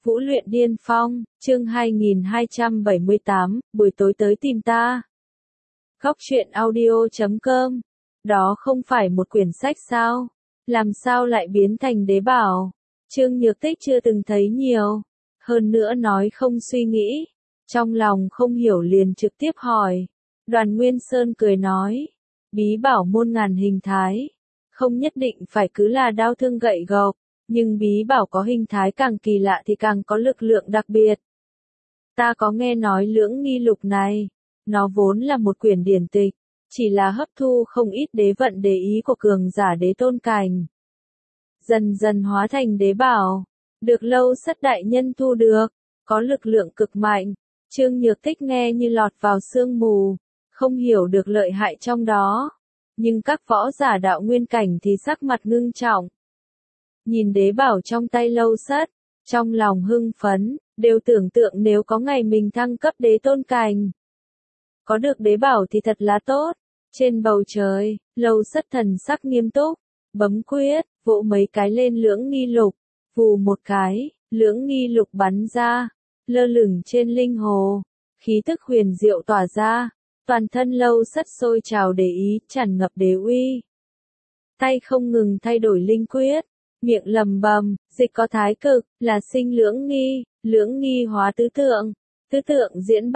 Vũ luyện điên phong, chương 2278, buổi tối tới tìm ta. Góc truyện audio.com. Đó không phải một quyển sách sao? Làm sao lại biến thành đế bảo? Trương Nhược Tích chưa từng thấy nhiều. Hơn nữa nói không suy nghĩ. Trong lòng không hiểu liền trực tiếp hỏi. Đoàn Nguyên Sơn cười nói. Bí bảo muôn ngàn hình thái. Không nhất định phải cứ là đao thương gậy gộc. Nhưng bí bảo có hình thái càng kỳ lạ thì càng có lực lượng đặc biệt. Ta có nghe nói lưỡng nghi lục này. Nó vốn là một quyển điển tịch. Chỉ là hấp thu không ít đế vận đế ý của cường giả đế tôn cảnh. Dần dần hóa thành đế bảo. Được Lâu Sất đại nhân thu được. Có lực lượng cực mạnh. Trương Nhược Tích nghe như lọt vào sương mù. Không hiểu được lợi hại trong đó. Nhưng các võ giả đạo nguyên cảnh thì sắc mặt ngưng trọng. Nhìn đế bảo trong tay Lâu Sất, trong lòng hưng phấn, đều tưởng tượng nếu có ngày mình thăng cấp đế tôn cảnh. Có được đế bảo thì thật là tốt. Trên bầu trời, Lâu Sất thần sắc nghiêm túc, bấm quyết, vỗ mấy cái lên lưỡng nghi lục, vù một cái, lưỡng nghi lục bắn ra, lơ lửng trên linh hồ, khí tức huyền diệu tỏa ra, toàn thân Lâu Sất sôi trào đế ý, tràn ngập đế uy. Tay không ngừng thay đổi linh quyết. Miệng lầm bầm, dịch có thái cực, là sinh lưỡng nghi hóa tứ tượng diễn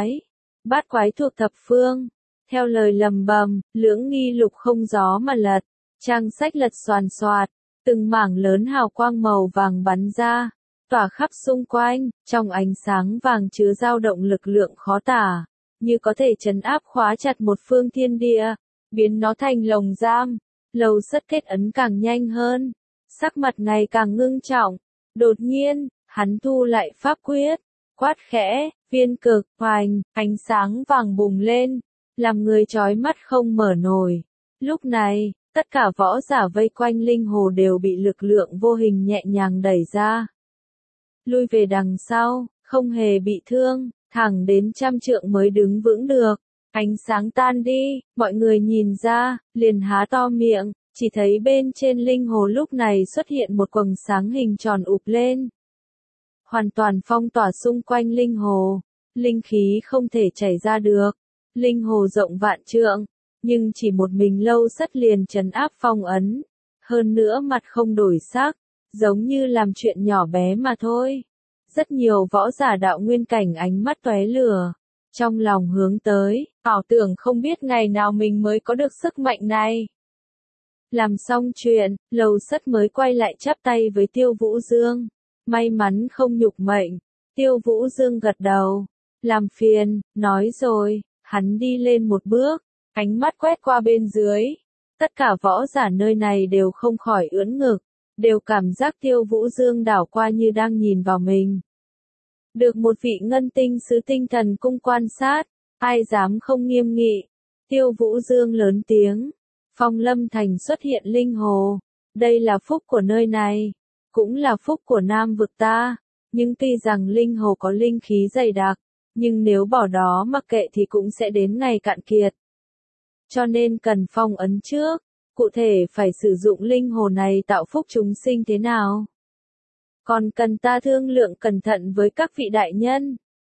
bát quái thuộc thập phương. Theo lời lầm bầm, lưỡng nghi lục không gió mà lật, trang sách lật xoàn xoạt, từng mảng lớn hào quang màu vàng bắn ra, tỏa khắp xung quanh, trong ánh sáng vàng chứa dao động lực lượng khó tả, như có thể trấn áp khóa chặt một phương thiên địa, biến nó thành lồng giam. Lâu Sất kết ấn càng nhanh hơn. Sắc mặt ngày càng ngưng trọng, đột nhiên, hắn thu lại pháp quyết, quát khẽ, viên cực, hoành, ánh sáng vàng bùng lên, làm người chói mắt không mở nổi. Lúc này, tất cả võ giả vây quanh linh hồ đều bị lực lượng vô hình nhẹ nhàng đẩy ra. Lui về đằng sau, không hề bị thương, thẳng đến 100 trượng mới đứng vững được. Ánh sáng tan đi, mọi người nhìn ra, liền há to miệng. Chỉ thấy bên trên linh hồ lúc này xuất hiện một quầng sáng hình tròn ụp lên. Hoàn toàn phong tỏa xung quanh linh hồ. Linh khí không thể chảy ra được. Linh hồ rộng vạn trượng. Nhưng chỉ một mình Lâu Sất liền trấn áp phong ấn. Hơn nữa mặt không đổi sắc. Giống như làm chuyện nhỏ bé mà thôi. Rất nhiều võ giả đạo nguyên cảnh ánh mắt tóe lửa. Trong lòng hướng tới, ảo tưởng không biết ngày nào mình mới có được sức mạnh này. Làm xong chuyện, Lâu Sất mới quay lại chắp tay với Tiêu Vũ Dương. May mắn không nhục mệnh. Tiêu Vũ Dương gật đầu. Làm phiền, nói rồi, hắn đi lên một bước, ánh mắt quét qua bên dưới. Tất cả võ giả nơi này đều không khỏi ưỡn ngực, đều cảm giác Tiêu Vũ Dương đảo qua như đang nhìn vào mình. Được một vị ngân tinh sứ tinh thần cung quan sát, ai dám không nghiêm nghị. Tiêu Vũ Dương lớn tiếng. Phong Lâm Thành xuất hiện linh hồ. Đây là phúc của nơi này. Cũng là phúc của Nam vực ta. Nhưng tuy rằng linh hồ có linh khí dày đặc. Nhưng nếu bỏ đó mặc kệ thì cũng sẽ đến ngày cạn kiệt. Cho nên cần phong ấn trước. Cụ thể phải sử dụng linh hồ này tạo phúc chúng sinh thế nào? Còn cần ta thương lượng cẩn thận với các vị đại nhân.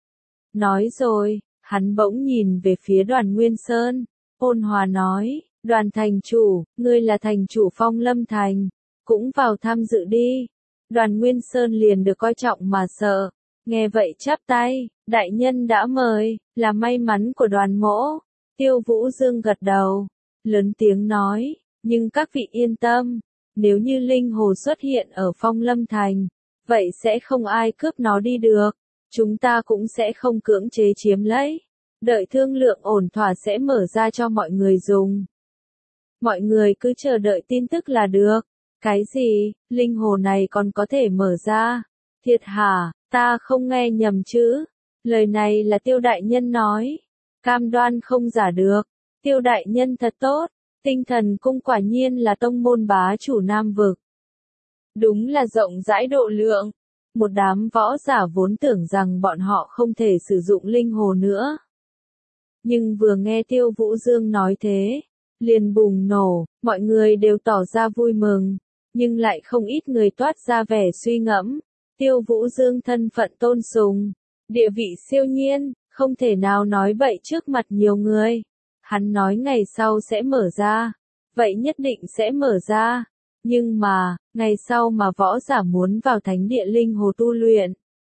Nói rồi, hắn bỗng nhìn về phía Đoàn Nguyên Sơn. Ôn hòa nói. Đoàn thành chủ, ngươi là thành chủ Phong Lâm Thành, cũng vào tham dự đi. Đoàn Nguyên Sơn liền được coi trọng mà sợ. Nghe vậy chắp tay, đại nhân đã mời, là may mắn của đoàn mỗ. Tiêu Vũ Dương gật đầu, lớn tiếng nói, nhưng các vị yên tâm, nếu như linh hồ xuất hiện ở Phong Lâm Thành, vậy sẽ không ai cướp nó đi được. Chúng ta cũng sẽ không cưỡng chế chiếm lấy. Đợi thương lượng ổn thỏa sẽ mở ra cho mọi người dùng. Mọi người cứ chờ đợi tin tức là được. Cái gì, linh hồ này còn có thể mở ra? Thiệt hả, ta không nghe nhầm chứ? Lời này là Tiêu đại nhân nói. Cam đoan không giả được. Tiêu đại nhân thật tốt. Tinh thần cung quả nhiên là tông môn bá chủ Nam vực. Đúng là rộng rãi độ lượng. Một đám võ giả vốn tưởng rằng bọn họ không thể sử dụng linh hồ nữa. Nhưng vừa nghe Tiêu Vũ Dương nói thế, liền bùng nổ, mọi người đều tỏ ra vui mừng, nhưng lại không ít người toát ra vẻ suy ngẫm. Tiêu Vũ Dương thân phận tôn sùng, địa vị siêu nhiên, không thể nào nói bậy trước mặt nhiều người. Hắn nói ngày sau sẽ mở ra, vậy nhất định sẽ mở ra. Nhưng mà, ngày sau mà võ giả muốn vào thánh địa linh hồ tu luyện,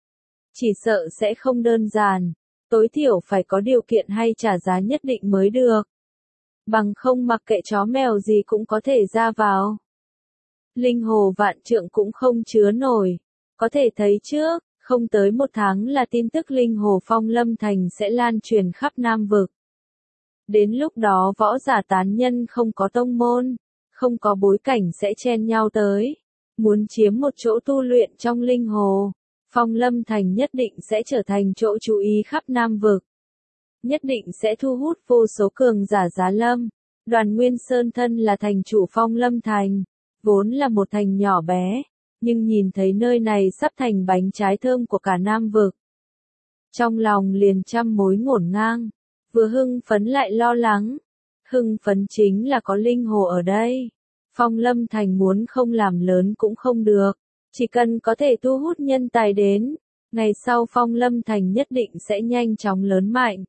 chỉ sợ sẽ không đơn giản, tối thiểu phải có điều kiện hay trả giá nhất định mới được. Bằng không mặc kệ chó mèo gì cũng có thể ra vào. Linh hồ vạn trượng cũng không chứa nổi. Có thể thấy trước, không tới một tháng là tin tức linh hồ Phong Lâm Thành sẽ lan truyền khắp Nam Vực. Đến lúc đó võ giả tán nhân không có tông môn, không có bối cảnh sẽ chen nhau tới. Muốn chiếm một chỗ tu luyện trong linh hồ, Phong Lâm Thành nhất định sẽ trở thành chỗ chú ý khắp Nam Vực. Nhất định sẽ thu hút vô số cường giả giá lâm. Đoàn Nguyên Sơn thân là thành chủ Phong Lâm Thành, vốn là một thành nhỏ bé, nhưng nhìn thấy nơi này sắp thành bánh trái thơm của cả Nam Vực. Trong lòng liền trăm mối ngổn ngang, vừa hưng phấn lại lo lắng. Hưng phấn chính là có linh hồ ở đây. Phong Lâm Thành muốn không làm lớn cũng không được, chỉ cần có thể thu hút nhân tài đến, ngày sau Phong Lâm Thành nhất định sẽ nhanh chóng lớn mạnh.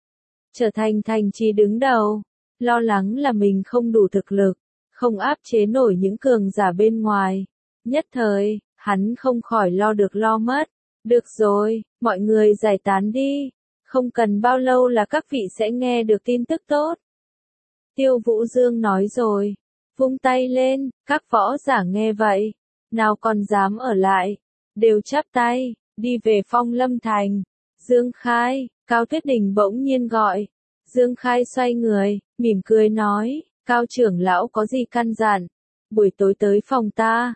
Trở thành thành trì đứng đầu, lo lắng là mình không đủ thực lực, không áp chế nổi những cường giả bên ngoài. Nhất thời, hắn không khỏi lo được lo mất. Được rồi, mọi người giải tán đi, không cần bao lâu là các vị sẽ nghe được tin tức tốt. Tiêu Vũ Dương nói rồi, vung tay lên, các võ giả nghe vậy, nào còn dám ở lại, đều chắp tay, đi về Phong Lâm Thành. Dương Khai, Cao Tuyết Đình bỗng nhiên gọi. Dương Khai xoay người, mỉm cười nói, Cao trưởng lão có gì căn dặn, buổi tối tới phòng ta.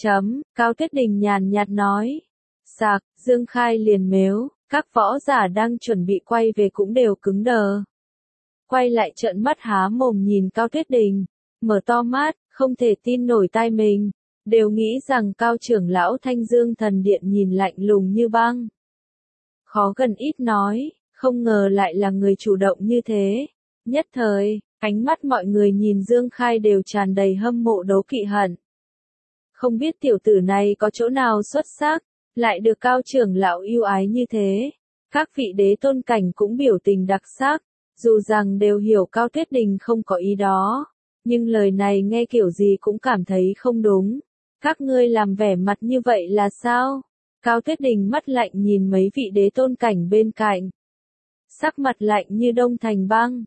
Cao Tuyết Đình nhàn nhạt nói. Sạc, Dương Khai liền mếu, các võ giả đang chuẩn bị quay về cũng đều cứng đờ. Quay lại trợn mắt há mồm nhìn Cao Tuyết Đình, mở to mắt, không thể tin nổi tai mình, đều nghĩ rằng Cao trưởng lão Thanh Dương Thần Điện nhìn lạnh lùng như băng. Khó gần ít nói, không ngờ lại là người chủ động như thế. Nhất thời, ánh mắt mọi người nhìn Dương Khai đều tràn đầy hâm mộ đố kỵ hận. Không biết tiểu tử này có chỗ nào xuất sắc, lại được Cao trưởng lão yêu ái như thế. Các vị đế tôn cảnh cũng biểu tình đặc sắc, dù rằng đều hiểu Cao Tuyết Đình không có ý đó, nhưng lời này nghe kiểu gì cũng cảm thấy không đúng. Các ngươi làm vẻ mặt như vậy là sao? Cao Tuyết Đình mắt lạnh nhìn mấy vị đế tôn cảnh bên cạnh. Sắc mặt lạnh như đông thành băng.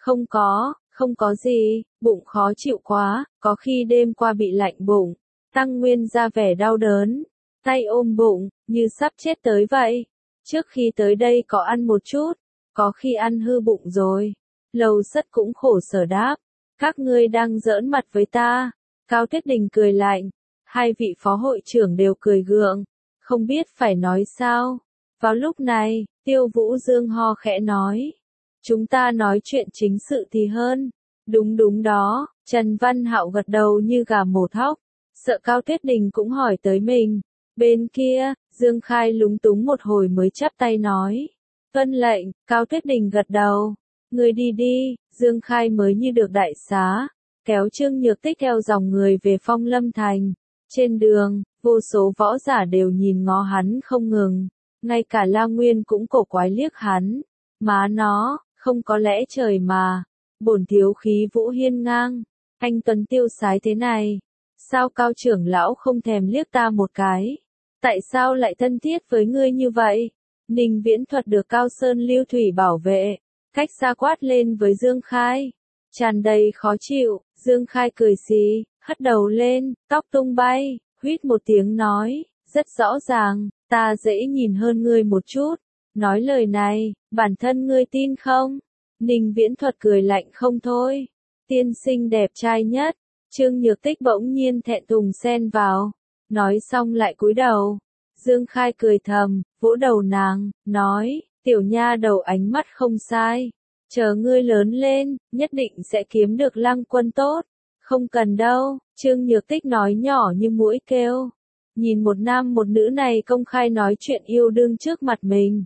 Không có gì, bụng khó chịu quá, có khi đêm qua bị lạnh bụng. Tăng Nguyên ra vẻ đau đớn, tay ôm bụng, như sắp chết tới vậy. Trước khi tới đây có ăn một chút, có khi ăn hư bụng rồi. Lầu Sất cũng khổ sở đáp, các ngươi đang giỡn mặt với ta. Cao Tuyết Đình cười lạnh, hai vị phó hội trưởng đều cười gượng, không biết phải nói sao. Vào lúc này, Tiêu Vũ Dương ho khẽ nói, chúng ta nói chuyện chính sự thì hơn. Đúng đó, Trần Văn Hạo gật đầu như gà mổ thóc, sợ Cao Tuyết Đình cũng hỏi tới mình. Bên kia, Dương Khai lúng túng một hồi mới chắp tay nói, tuân lệnh. Cao Tuyết Đình gật đầu, người đi đi. Dương Khai mới như được đại xá, kéo Trương Nhược Tích theo dòng người về Phong Lâm Thành. Trên đường, vô số võ giả đều nhìn ngó hắn không ngừng, ngay cả La Nguyên cũng cổ quái liếc hắn. Má nó, không có lẽ trời mà, bổn thiếu khí vũ hiên ngang, anh tuấn tiêu sái thế này, sao Cao trưởng lão không thèm liếc ta một cái? Tại sao lại thân thiết với ngươi như vậy? Ninh Viễn Thuật được Cao Sơn Lưu Thủy bảo vệ, cách xa quát lên với Dương Khai, tràn đầy khó chịu. Dương Khai cười xì, hất đầu lên, tóc tung bay, huýt một tiếng nói, rất rõ ràng, ta dễ nhìn hơn ngươi một chút. Nói lời này, bản thân ngươi tin không? Ninh Viễn Thuật cười lạnh không thôi. Tiên sinh đẹp trai nhất. Trương Nhược Tích bỗng nhiên thẹn thùng xen vào, nói xong lại cúi đầu. Dương Khai cười thầm, vỗ đầu nàng, nói, tiểu nha đầu ánh mắt không sai. Chờ ngươi lớn lên, nhất định sẽ kiếm được Lăng Quân tốt. Không cần đâu, Trương Nhược Tích nói nhỏ như mũi kêu. Nhìn một nam một nữ này công khai nói chuyện yêu đương trước mặt mình.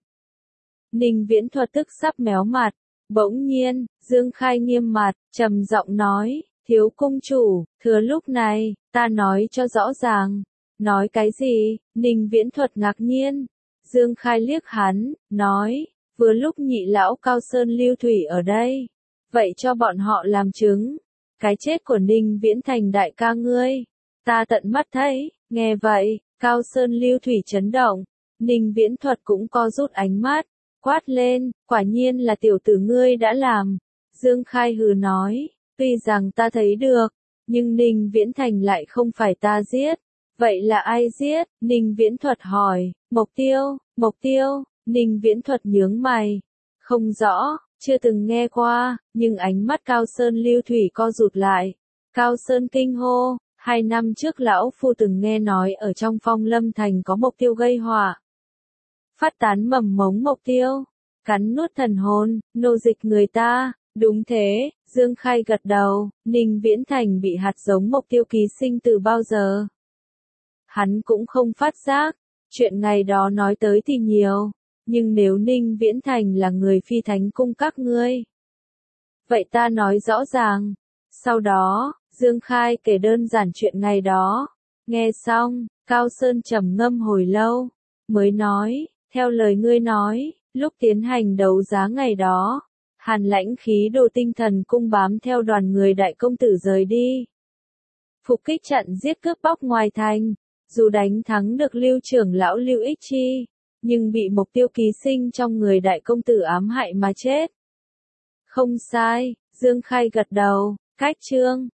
Ninh Viễn Thuật tức sắp méo mặt. Bỗng nhiên, Dương Khai nghiêm mặt, trầm giọng nói, thiếu cung chủ, thừa lúc này, ta nói cho rõ ràng, Nói cái gì? Ninh Viễn Thuật ngạc nhiên. Dương Khai liếc hắn, nói, vừa lúc nhị lão Cao Sơn Lưu Thủy ở đây. Vậy cho bọn họ làm chứng. Cái chết của Ninh Viễn Thành đại ca ngươi. Ta tận mắt thấy, nghe vậy, Cao Sơn Lưu Thủy chấn động. Ninh Viễn Thuật cũng co rút ánh mắt, quát lên, quả nhiên là tiểu tử ngươi đã làm. Dương Khai hừ nói, tuy rằng ta thấy được, nhưng Ninh Viễn Thành lại không phải ta giết. Vậy là ai giết? Ninh Viễn Thuật hỏi, Mộc Tiêu, Ninh Viễn Thuật nhướng mày. Không rõ, chưa từng nghe qua, nhưng ánh mắt Cao Sơn Lưu Thủy co rụt lại. Cao Sơn kinh hô, 2 năm trước lão phu từng nghe nói ở trong Phong Lâm Thành có Mộc Tiêu gây họa. Phát tán mầm mống Mộc Tiêu, cắn nuốt thần hồn, nô dịch người ta. Đúng thế, Dương Khai gật đầu, Ninh Viễn Thành bị hạt giống Mộc Tiêu ký sinh từ bao giờ? Hắn cũng không phát giác, chuyện ngày đó nói tới thì nhiều, nhưng nếu Ninh Viễn Thành là người phi thánh cung các ngươi, vậy ta nói rõ ràng. Sau đó, Dương Khai kể đơn giản chuyện ngày đó. Nghe xong, Cao Sơn trầm ngâm hồi lâu, mới nói, theo lời ngươi nói, lúc tiến hành đấu giá ngày đó, Hàn Lãnh khí đồ tinh thần cung bám theo đoàn người đại công tử rời đi. Phục kích chặn giết cướp bóc ngoài thành, dù đánh thắng được Lưu trưởng lão Lưu Ích Chi, nhưng bị Mộc Tiêu ký sinh trong người đại công tử ám hại mà chết. Không sai, Dương Khai gật đầu, cách chương.